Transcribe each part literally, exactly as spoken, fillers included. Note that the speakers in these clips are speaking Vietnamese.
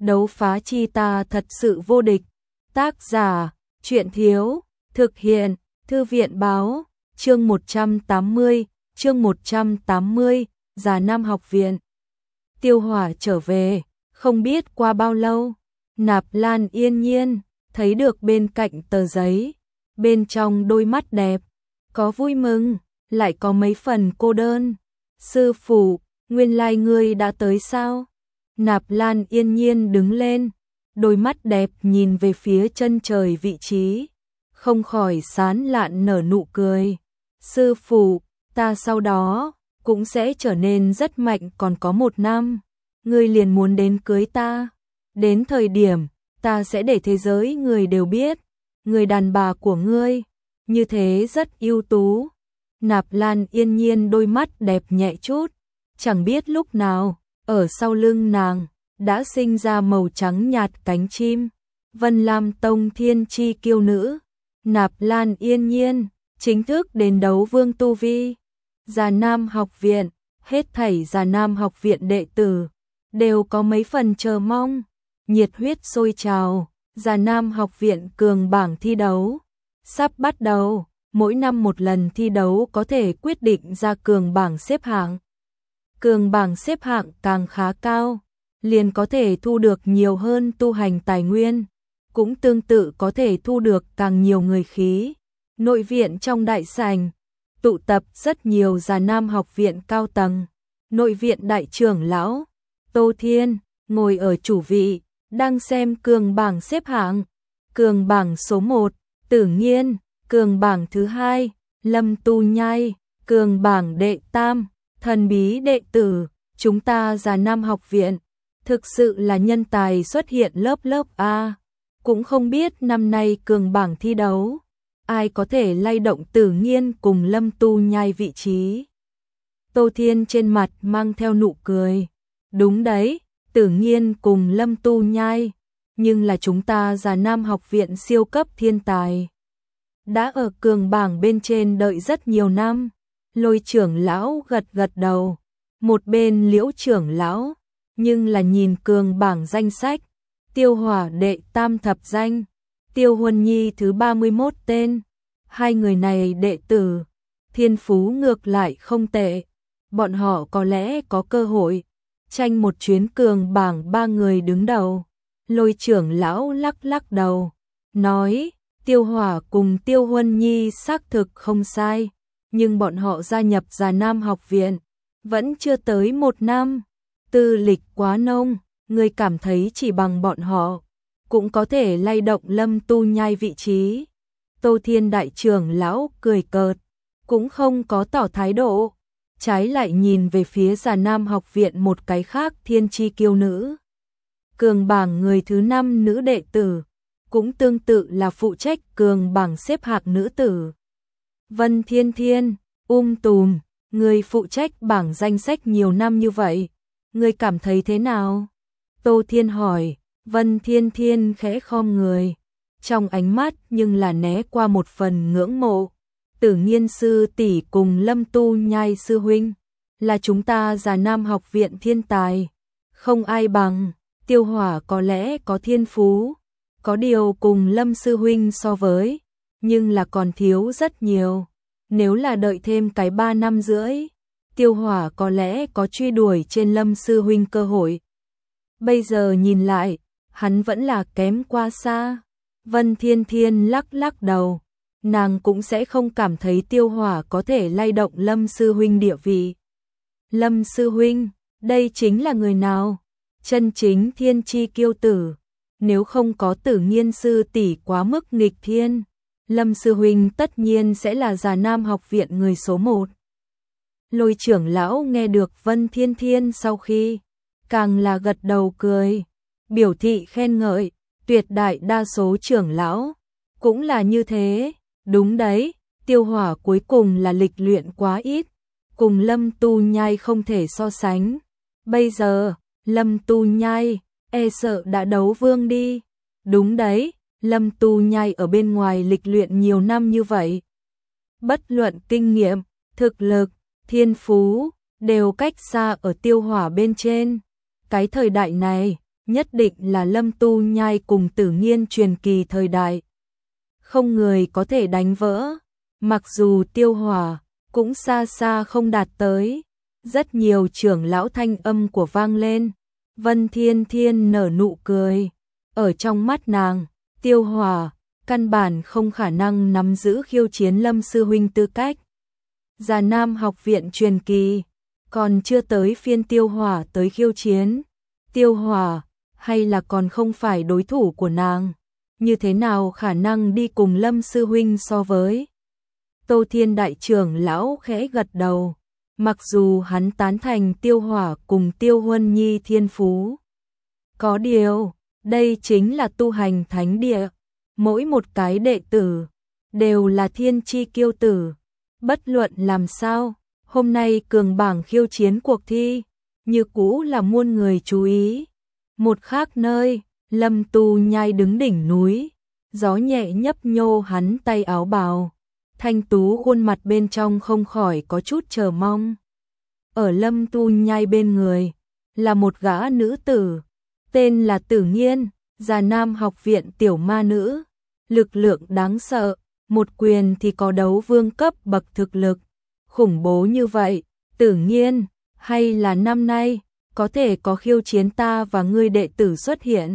đấu phá chi ta thật sự vô địch. Tác giả, truyện thiếu, thực hiện, thư viện báo, chương một trăm tám mươi, chương một trăm tám mươi, Già Nam học viện. Tiêu Hỏa trở về, không biết qua bao lâu, Nạp Lan yên nhiên, thấy được bên cạnh tờ giấy, bên trong đôi mắt đẹp, có vui mừng, lại có mấy phần cô đơn. Sư phụ, nguyên lai ngươi đã tới sao? Nạp Lan yên nhiên đứng lên, đôi mắt đẹp nhìn về phía chân trời vị trí, không khỏi sán lạn nở nụ cười. Sư phụ, ta sau đó cũng sẽ trở nên rất mạnh, còn có một năm, ngươi liền muốn đến cưới ta. Đến thời điểm, ta sẽ để thế giới người đều biết, người đàn bà của ngươi, như thế rất ưu tú. Nạp Lan yên nhiên đôi mắt đẹp nhẹ chút, chẳng biết lúc nào, ở sau lưng nàng, đã sinh ra màu trắng nhạt cánh chim. Vân Lam Tông thiên chi kiêu nữ, Nạp Lan yên nhiên, chính thức đến đấu vương tu vi. Già Nam học viện, hết thảy Già Nam học viện đệ tử, đều có mấy phần chờ mong, nhiệt huyết sôi trào. Già Nam học viện cường bảng thi đấu sắp bắt đầu, mỗi năm một lần thi đấu có thể quyết định ra cường bảng xếp hạng. Cường bảng xếp hạng càng khá cao, liền có thể thu được nhiều hơn tu hành tài nguyên, cũng tương tự có thể thu được càng nhiều người khí. Nội viện trong đại sảnh, tụ tập rất nhiều Già Nam học viện cao tầng. Nội viện đại trưởng lão Tô Thiên ngồi ở chủ vị, đang xem cường bảng xếp hạng. Cường bảng số một, Tử Nghiên, cường bảng thứ hai, Lâm Tu Nhai, cường bảng đệ tam, thần bí đệ tử. Chúng ta Già Nam học viện, thực sự là nhân tài xuất hiện lớp lớp a. Cũng không biết năm nay cường bảng thi đấu, ai có thể lay động Tử Nghiên cùng Lâm Tu Nhai vị trí. Tô Thiên trên mặt mang theo nụ cười. Đúng đấy, Tử Nghiên cùng Lâm Tu Nhai, nhưng là chúng ta Già Nam học viện siêu cấp thiên tài, đã ở cường bảng bên trên đợi rất nhiều năm. Lôi trưởng lão gật gật đầu, một bên Liễu trưởng lão, nhưng là nhìn cường bảng danh sách, Tiêu Hỏa đệ tam thập danh, Tiêu Huân Nhi thứ ba mươi mốt tên. Hai người này đệ tử, thiên phú ngược lại không tệ, bọn họ có lẽ có cơ hội tranh một chuyến cường bảng ba người đứng đầu. Lôi trưởng lão lắc lắc đầu, nói, Tiêu Hỏa cùng Tiêu Huân Nhi xác thực không sai, nhưng bọn họ gia nhập Già Nam học viện, vẫn chưa tới một năm, tư lịch quá nông, người cảm thấy chỉ bằng bọn họ, cũng có thể lay động Lâm Tu Nhai vị trí. Tô Thiên đại trưởng lão cười cợt, cũng không có tỏ thái độ, trái lại nhìn về phía Già Nam học viện một cái khác thiên chi kiêu nữ. Cường bảng người thứ năm nữ đệ tử, cũng tương tự là phụ trách cường bảng xếp hạng nữ tử. Vân Thiên Thiên, um tùm, người phụ trách bảng danh sách nhiều năm như vậy, người cảm thấy thế nào? Tô Thiên hỏi. Vân Thiên Thiên khẽ khom người, trong ánh mắt nhưng là né qua một phần ngưỡng mộ. Tử Nghiên sư tỷ cùng Lâm Tu Nhai sư huynh, là chúng ta Già Nam học viện thiên tài, không ai bằng. Tiêu Hỏa có lẽ có thiên phú, có điều cùng Lâm sư huynh so với, nhưng là còn thiếu rất nhiều. Nếu là đợi thêm cái ba năm rưỡi, Tiêu Hỏa có lẽ có truy đuổi trên Lâm sư huynh cơ hội. Bây giờ nhìn lại, hắn vẫn là kém quá xa. Vân Thiên Thiên lắc lắc đầu, nàng cũng sẽ không cảm thấy Tiêu Hỏa có thể lay động Lâm sư huynh địa vị. Lâm sư huynh, đây chính là người nào? Chân chính thiên chi kiêu tử, nếu không có Tử Nghiên sư tỷ quá mức nghịch thiên, Lâm sư huynh tất nhiên sẽ là Già Nam học viện người số một. Lôi trưởng lão nghe được Vân Thiên Thiên sau khi, càng là gật đầu cười, biểu thị khen ngợi. Tuyệt đại đa số trưởng lão cũng là như thế. Đúng đấy, Tiêu Hỏa cuối cùng là lịch luyện quá ít, cùng Lâm Tu Nhai không thể so sánh. Bây giờ, Lâm Tu Nhai e sợ đã đấu vương đi. Đúng đấy, Lâm Tu Nhai ở bên ngoài lịch luyện nhiều năm như vậy, bất luận kinh nghiệm, thực lực, thiên phú đều cách xa ở Tiêu Hỏa bên trên. Cái thời đại này, nhất định là Lâm Tu Nhai cùng Tử Nghiên truyền kỳ thời đại. Không người có thể đánh vỡ, mặc dù Tiêu Hỏa cũng xa xa không đạt tới. Rất nhiều trưởng lão thanh âm của vang lên, Vân Thiên Thiên nở nụ cười. Ở trong mắt nàng, Tiêu Hỏa căn bản không khả năng nắm giữ khiêu chiến Lâm sư huynh tư cách. Già Nam học viện truyền kỳ, còn chưa tới phiên Tiêu Hỏa tới khiêu chiến. Tiêu Hỏa hay là còn không phải đối thủ của nàng, như thế nào khả năng đi cùng Lâm sư huynh so với. Tô Thiên đại trưởng lão khẽ gật đầu, mặc dù hắn tán thành Tiêu Hỏa cùng Tiêu Huân Nhi thiên phú. Có điều, đây chính là tu hành thánh địa, mỗi một cái đệ tử đều là thiên chi kiêu tử. Bất luận làm sao, hôm nay cường bảng khiêu chiến cuộc thi, như cũ là muôn người chú ý. Một khác nơi, Lâm Tu Nhai đứng đỉnh núi, gió nhẹ nhấp nhô hắn tay áo bào, thanh tú khuôn mặt bên trong không khỏi có chút chờ mong. Ở Lâm Tu Nhai bên người, là một gã nữ tử, tên là Tử Nghiên, Già Nam học viện tiểu ma nữ, lực lượng đáng sợ, một quyền thì có đấu vương cấp bậc thực lực, khủng bố như vậy. Tử Nghiên, hay là năm nay có thể có khiêu chiến ta và ngươi đệ tử xuất hiện.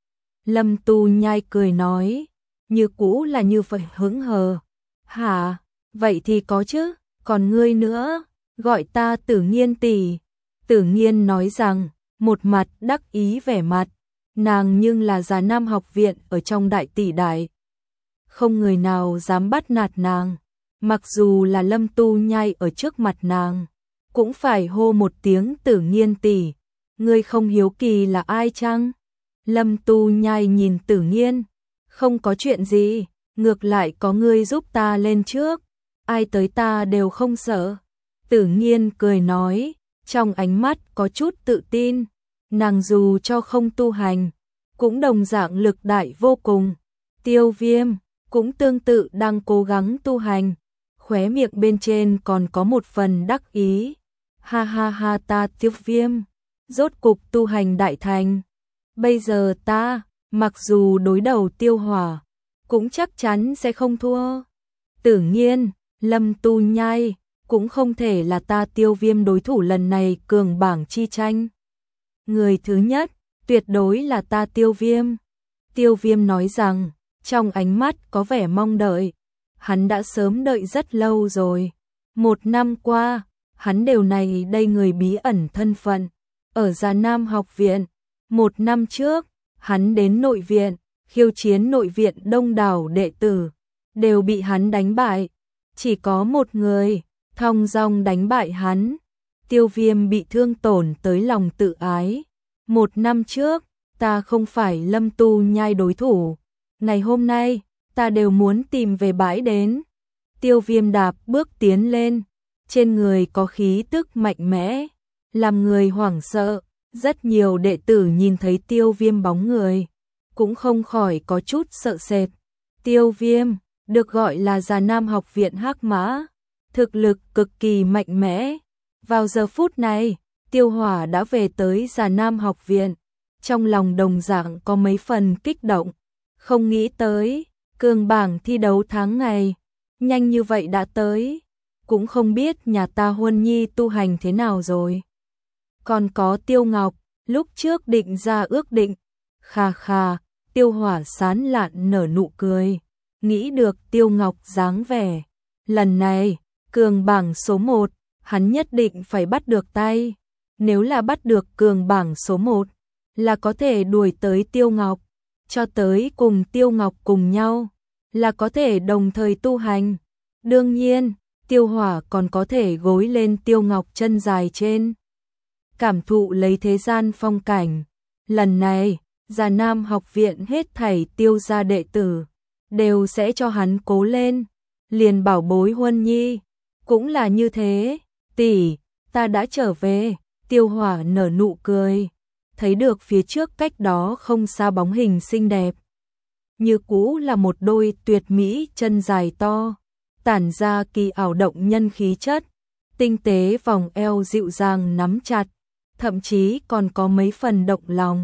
Lâm Tu Nhai cười nói, như cũ là như vậy hững hờ. Hả, vậy thì có chứ, còn ngươi nữa, gọi ta Tử Nghiên tỷ. Tử Nghiên nói rằng, một mặt đắc ý vẻ mặt, nàng nhưng là Già Nam học viện ở trong đại tỷ đại. Không người nào dám bắt nạt nàng, mặc dù là Lâm Tu Nhai ở trước mặt nàng, cũng phải hô một tiếng Tử Nghiên tỷ. Ngươi không hiếu kỳ là ai chăng? Lâm Tu Nhai nhìn Tử Nghiên, không có chuyện gì, ngược lại có ngươi giúp ta lên trước, ai tới ta đều không sợ. Tử Nghiên cười nói, trong ánh mắt có chút tự tin, nàng dù cho không tu hành, cũng đồng dạng lực đại vô cùng. Tiêu Viêm cũng tương tự đang cố gắng tu hành, khóe miệng bên trên còn có một phần đắc ý. Ha ha ha, ta Tiêu Viêm, rốt cục tu hành đại thành. Bây giờ ta, mặc dù đối đầu Tiêu Hỏa, cũng chắc chắn sẽ không thua. Tử Nghiên, Lâm Tu Nhai, cũng không thể là ta Tiêu Viêm đối thủ lần này cường bảng chi tranh. Người thứ nhất, tuyệt đối là ta Tiêu Viêm. Tiêu Viêm nói rằng, trong ánh mắt có vẻ mong đợi. Hắn đã sớm đợi rất lâu rồi. Một năm qua, hắn đều này đây người bí ẩn thân phận. Ở Già Nam học viện, một năm trước, hắn đến nội viện, khiêu chiến nội viện đông đảo đệ tử, đều bị hắn đánh bại. Chỉ có một người, thong dong đánh bại hắn. Tiêu Viêm bị thương tổn tới lòng tự ái. Một năm trước, ta không phải Lâm Tu Nhai đối thủ. Ngày hôm nay, ta đều muốn tìm về bãi đến. Tiêu Viêm đạp bước tiến lên, trên người có khí tức mạnh mẽ, làm người hoảng sợ. Rất nhiều đệ tử nhìn thấy Tiêu Viêm bóng người, cũng không khỏi có chút sợ sệt. Tiêu Viêm, được gọi là Già Nam học viện Hắc Mã, thực lực cực kỳ mạnh mẽ. Vào giờ phút này, Tiêu Hỏa đã về tới Già Nam học viện, trong lòng đồng dạng có mấy phần kích động. Không nghĩ tới, cường bảng thi đấu tháng ngày, nhanh như vậy đã tới. Cũng không biết nhà ta Huân Nhi tu hành thế nào rồi. Còn có Tiêu Ngọc, lúc trước định ra ước định. Khà khà, Tiêu Hỏa sán lạn nở nụ cười. Nghĩ được Tiêu Ngọc dáng vẻ, lần này, cường bảng số một, hắn nhất định phải bắt được tay. Nếu là bắt được cường bảng số một, là có thể đuổi tới Tiêu Ngọc, cho tới cùng Tiêu Ngọc cùng nhau, là có thể đồng thời tu hành. Đương nhiên, Tiêu Hỏa còn có thể gối lên Tiêu Ngọc chân dài trên, cảm thụ lấy thế gian phong cảnh. Lần này, Già Nam học viện hết thảy Tiêu gia đệ tử đều sẽ cho hắn cố lên. Liền bảo bối Huân Nhi cũng là như thế. Tỷ, ta đã trở về. Tiêu Hỏa nở nụ cười, thấy được phía trước cách đó không xa bóng hình xinh đẹp, như cũ là một đôi tuyệt mỹ chân dài to, tản ra kỳ ảo động nhân khí chất, tinh tế vòng eo dịu dàng nắm chặt, thậm chí còn có mấy phần động lòng.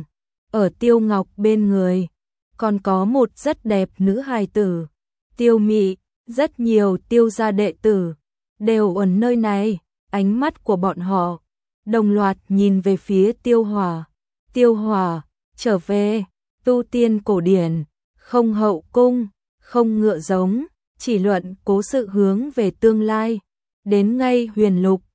ở Tiêu Ngọc bên người, còn có một rất đẹp nữ hài tử, Tiêu Mị, rất nhiều Tiêu gia đệ tử, đều ở nơi này, ánh mắt của bọn họ, đồng loạt nhìn về phía Tiêu Hòa. Tiêu Hòa, trở về, tu tiên cổ điển, không hậu cung, không ngựa giống, chỉ luận cố sự hướng về tương lai, đến ngay huyền lục,